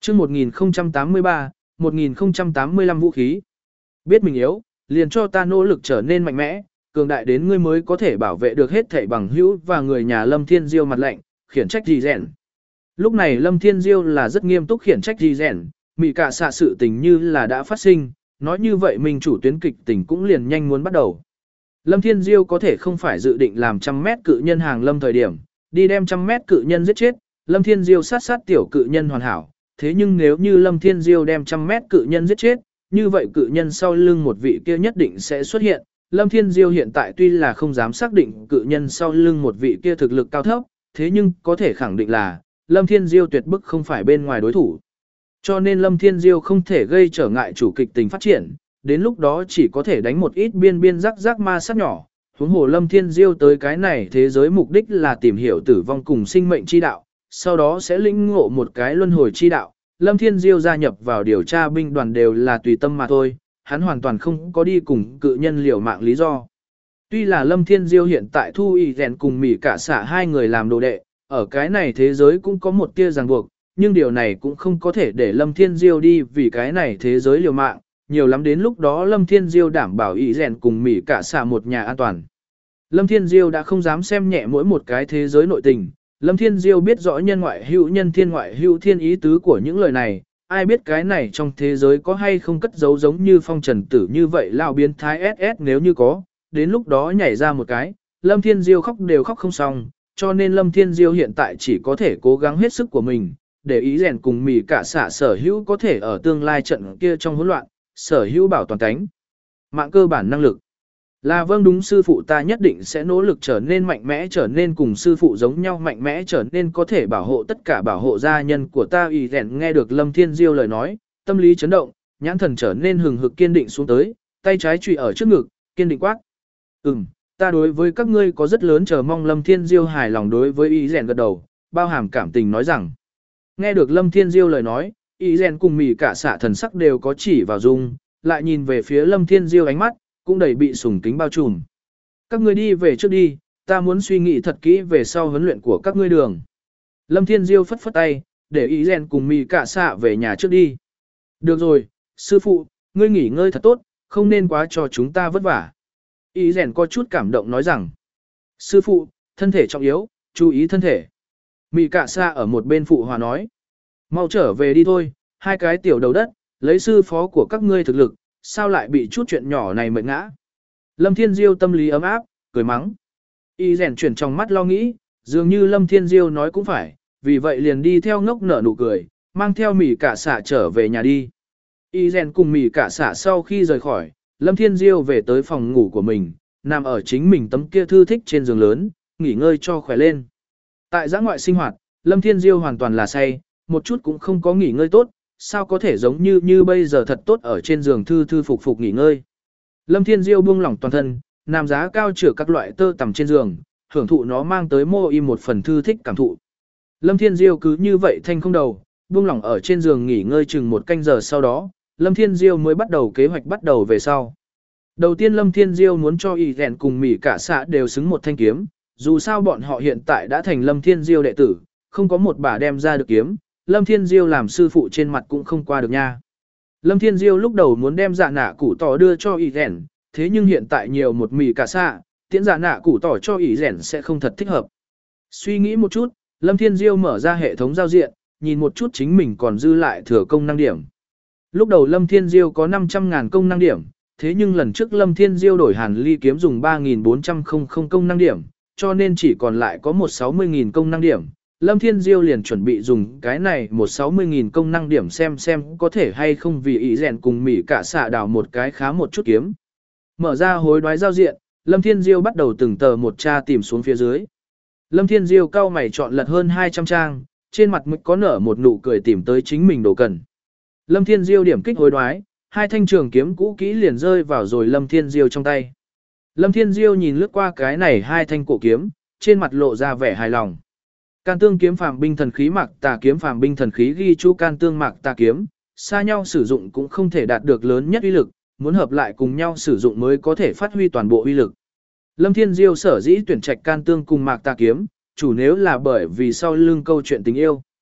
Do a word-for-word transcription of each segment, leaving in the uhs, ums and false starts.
chương một nghìn không trăm tám mươi ba, một nghìn không trăm tám mươi lăm vũ khí. Biết mình yếu, liền cho ta nỗ lực trở nên mạnh mẽ, cường đại đến ngươi mới có thể bảo vệ được hết thảy bằng hữu và người nhà Lâm Thiên Diêu mặt lạnh, khiển trách gì rèn. Lúc này Lâm Thiên Diêu là rất nghiêm túc khiển trách gì rèn, mị cả xạ sự tình như là đã phát sinh, nói như vậy mình chủ tuyến kịch tình cũng liền nhanh muốn bắt đầu. Lâm Thiên Diêu có thể không phải dự định làm trăm mét cự nhân hàng lâm thời điểm, đi đem trăm mét cự nhân giết chết, Lâm Thiên Diêu sát sát tiểu cự nhân hoàn hảo, thế nhưng nếu như Lâm Thiên Diêu đem trăm mét cự nhân giết chết, như vậy cự nhân sau lưng một vị kia nhất định sẽ xuất hiện. Lâm Thiên Diêu hiện tại tuy là không dám xác định cự nhân sau lưng một vị kia thực lực cao thấp, thế nhưng có thể khẳng định là Lâm Thiên Diêu tuyệt bức không phải bên ngoài đối thủ. Cho nên Lâm Thiên Diêu không thể gây trở ngại chủ kịch tình phát triển, đến lúc đó chỉ có thể đánh một ít biên biên rắc rắc ma sát nhỏ. Huống hồ Lâm Thiên Diêu tới cái này thế giới mục đích là tìm hiểu tử vong cùng sinh mệnh chi đạo, sau đó sẽ lĩnh ngộ một cái luân hồi chi đạo. Lâm Thiên Diêu gia nhập vào điều tra binh đoàn đều là tùy tâm mà thôi, hắn hoàn toàn không có đi cùng cự nhân liều mạng lý do. Tuy là Lâm Thiên Diêu hiện tại thu y rèn cùng mỉ cả xả hai người làm đồ đệ, ở cái này thế giới cũng có một tia ràng buộc, nhưng điều này cũng không có thể để Lâm Thiên Diêu đi vì cái này thế giới liều mạng, nhiều lắm đến lúc đó Lâm Thiên Diêu đảm bảo y rèn cùng mỉ cả xả một nhà an toàn. Lâm Thiên Diêu đã không dám xem nhẹ mỗi một cái thế giới nội tình. Lâm Thiên Diêu biết rõ nhân ngoại hữu nhân thiên ngoại hữu thiên ý tứ của những lời này, ai biết cái này trong thế giới có hay không cất giấu giống như phong trần tử như vậy lao biến thái ét ét nếu như có, đến lúc đó nhảy ra một cái, Lâm Thiên Diêu khóc đều khóc không xong, cho nên Lâm Thiên Diêu hiện tại chỉ có thể cố gắng hết sức của mình, để ý rèn cùng mì cả xả sở hữu có thể ở tương lai trận kia trong hỗn loạn, sở hữu bảo toàn cánh. Mạng cơ bản năng lực. Là vâng đúng sư phụ ta nhất định sẽ nỗ lực trở nên mạnh mẽ trở nên cùng sư phụ giống nhau mạnh mẽ trở nên có thể bảo hộ tất cả bảo hộ gia nhân của ta. Y rèn nghe được Lâm Thiên Diêu lời nói, tâm lý chấn động, nhãn thần trở nên hừng hực kiên định xuống tới, tay trái chùy ở trước ngực, kiên định quát. Ừm, ta đối với các ngươi có rất lớn chờ mong. Lâm Thiên Diêu hài lòng đối với Y rèn gật đầu, bao hàm cảm tình nói rằng. Nghe được Lâm Thiên Diêu lời nói, Y rèn cùng mỉ cả xạ thần sắc đều có chỉ vào dung, lại nhìn về phía Lâm Thiên Diêu ánh mắt cũng đầy bị sùng kính bao trùm. Các ngươi đi về trước đi, ta muốn suy nghĩ thật kỹ về sau huấn luyện của các ngươi đường. Lâm Thiên Diêu phất phất tay, để ý rèn cùng mì cả xạ về nhà trước đi. Được rồi, sư phụ, ngươi nghỉ ngơi thật tốt, không nên quá cho chúng ta vất vả. Ý rèn có chút cảm động nói rằng, sư phụ, thân thể trọng yếu, chú ý thân thể. Mì cả xạ ở một bên phụ hòa nói, mau trở về đi thôi, hai cái tiểu đầu đất, lấy sư phó của các ngươi thực lực, sao lại bị chút chuyện nhỏ này mệt ngã. Lâm Thiên Diêu tâm lý ấm áp, cười mắng. Y rèn chuyển trong mắt lo nghĩ, dường như Lâm Thiên Diêu nói cũng phải, vì vậy liền đi theo ngốc nở nụ cười, mang theo mỉ cả xả trở về nhà đi. Y rèn cùng mỉ cả xả sau khi rời khỏi, Lâm Thiên Diêu về tới phòng ngủ của mình, nằm ở chính mình tấm kia thư thích trên giường lớn, nghỉ ngơi cho khỏe lên. Tại giã ngoại sinh hoạt, Lâm Thiên Diêu hoàn toàn là say, một chút cũng không có nghỉ ngơi tốt, sao có thể giống như như bây giờ thật tốt ở trên giường thư thư phục phục nghỉ ngơi. Lâm Thiên Diêu buông lỏng toàn thân, nằm giá cao chữa các loại tơ tằm trên giường, hưởng thụ nó mang tới mô y một phần thư thích cảm thụ. Lâm Thiên Diêu cứ như vậy thanh không đầu, buông lỏng ở trên giường nghỉ ngơi chừng một canh giờ sau đó, Lâm Thiên Diêu mới bắt đầu kế hoạch bắt đầu về sau. Đầu tiên Lâm Thiên Diêu muốn cho Y rèn cùng mỉ cả xạ đều xứng một thanh kiếm, dù sao bọn họ hiện tại đã thành Lâm Thiên Diêu đệ tử, không có một bà đem ra được kiếm. Lâm Thiên Diêu làm sư phụ trên mặt cũng không qua được nha. Lâm Thiên Diêu lúc đầu muốn đem dạ nạ củ tỏ đưa cho Y rèn, thế nhưng hiện tại nhiều một mì cả xạ, tiễn dạ nạ củ tỏ cho Y rèn sẽ không thật thích hợp. Suy nghĩ một chút, Lâm Thiên Diêu mở ra hệ thống giao diện, nhìn một chút chính mình còn dư lại thừa công năng điểm. Lúc đầu Lâm Thiên Diêu có năm trăm ngàn công năng điểm, thế nhưng lần trước Lâm Thiên Diêu đổi Hàn Ly kiếm dùng ba nghìn bốn trăm công năng điểm, cho nên chỉ còn lại có một trăm sáu mươi nghìn công năng điểm. Lâm Thiên Diêu liền chuẩn bị dùng cái này một trăm sáu mươi nghìn công năng điểm xem xem có thể hay không vì ý rèn cùng mỉ cả xạ đào một cái khá một chút kiếm. Mở ra hối đoái giao diện, Lâm Thiên Diêu bắt đầu từng tờ một tra tìm xuống phía dưới. Lâm Thiên Diêu cau mày chọn lật hơn hai trăm trang, trên mặt mực có nở một nụ cười tìm tới chính mình đồ cần. Lâm Thiên Diêu điểm kích hối đoái, hai thanh trường kiếm cũ kỹ liền rơi vào rồi Lâm Thiên Diêu trong tay. Lâm Thiên Diêu nhìn lướt qua cái này hai thanh cổ kiếm, trên mặt lộ ra vẻ hài lòng. Can tương kiếm phàm binh thần khí mạc tà kiếm phàm binh thần khí ghi chú can tương mạc tà kiếm, xa nhau sử dụng cũng không thể đạt được lớn nhất uy lực, muốn hợp lại cùng nhau sử dụng mới có thể phát huy toàn bộ uy lực. Lâm Thiên Diêu sở dĩ tuyển trạch can tương cùng mạc tà kiếm, chủ nếu là bởi vì sau lưng câu chuyện tình yêu.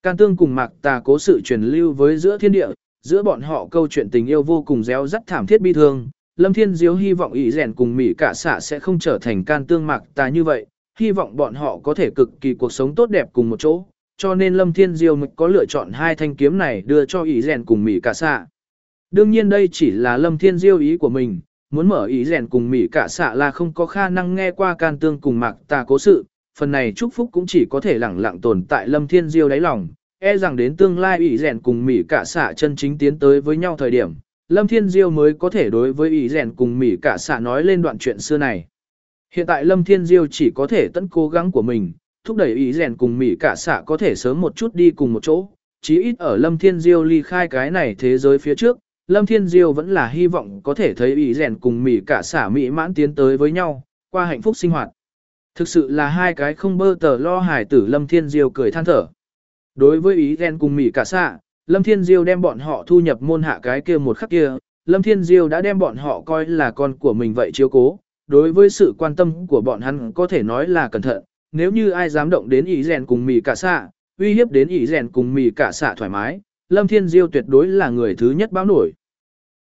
Can Tương cùng Mạc Tà cố sự truyền lưu với giữa thiên địa, giữa bọn họ câu chuyện tình yêu vô cùng réo rắt thảm thiết bi thương. Lâm Thiên Diêu hy vọng ý rèn cùng Mỹ Cả Xạ sẽ không trở thành Can Tương Mạc Tà như vậy, hy vọng bọn họ có thể cực kỳ cuộc sống tốt đẹp cùng một chỗ, cho nên Lâm Thiên Diêu mới có lựa chọn hai thanh kiếm này đưa cho ý rèn cùng Mỹ Cả Xạ. Đương nhiên đây chỉ là Lâm Thiên Diêu ý của mình, muốn mở ý rèn cùng Mỹ Cả Xạ là không có khả năng nghe qua Can Tương cùng Mạc Tà cố sự, phần này chúc phúc cũng chỉ có thể lẳng lặng tồn tại Lâm Thiên Diêu đáy lòng, e rằng đến tương lai ý rèn cùng Mỹ Cả Xạ chân chính tiến tới với nhau thời điểm, Lâm Thiên Diêu mới có thể đối với ý rèn cùng Mỹ Cả Xạ nói lên đoạn chuyện xưa này. Hiện tại Lâm Thiên Diêu chỉ có thể tận cố gắng của mình, thúc đẩy ý rèn cùng Mỹ Cả Xạ có thể sớm một chút đi cùng một chỗ, chí ít ở Lâm Thiên Diêu ly khai cái này thế giới phía trước, Lâm Thiên Diêu vẫn là hy vọng có thể thấy ý rèn cùng Mỹ Cả Xạ mỹ mãn tiến tới với nhau, qua hạnh phúc sinh hoạt. Thực sự là hai cái không bơ tờ lo hài tử. Lâm Thiên Diêu cười than thở. Đối với ý rèn cùng Mỹ Cả Xạ, Lâm Thiên Diêu đem bọn họ thu nhập môn hạ cái kia một khắc kia, Lâm Thiên Diêu đã đem bọn họ coi là con của mình vậy chiếu cố. Đối với sự quan tâm của bọn hắn có thể nói là cẩn thận, nếu như ai dám động đến ý rèn cùng Mỹ Cả Xạ, uy hiếp đến ý rèn cùng Mỹ Cả Xạ thoải mái, Lâm Thiên Diêu tuyệt đối là người thứ nhất báo nổi.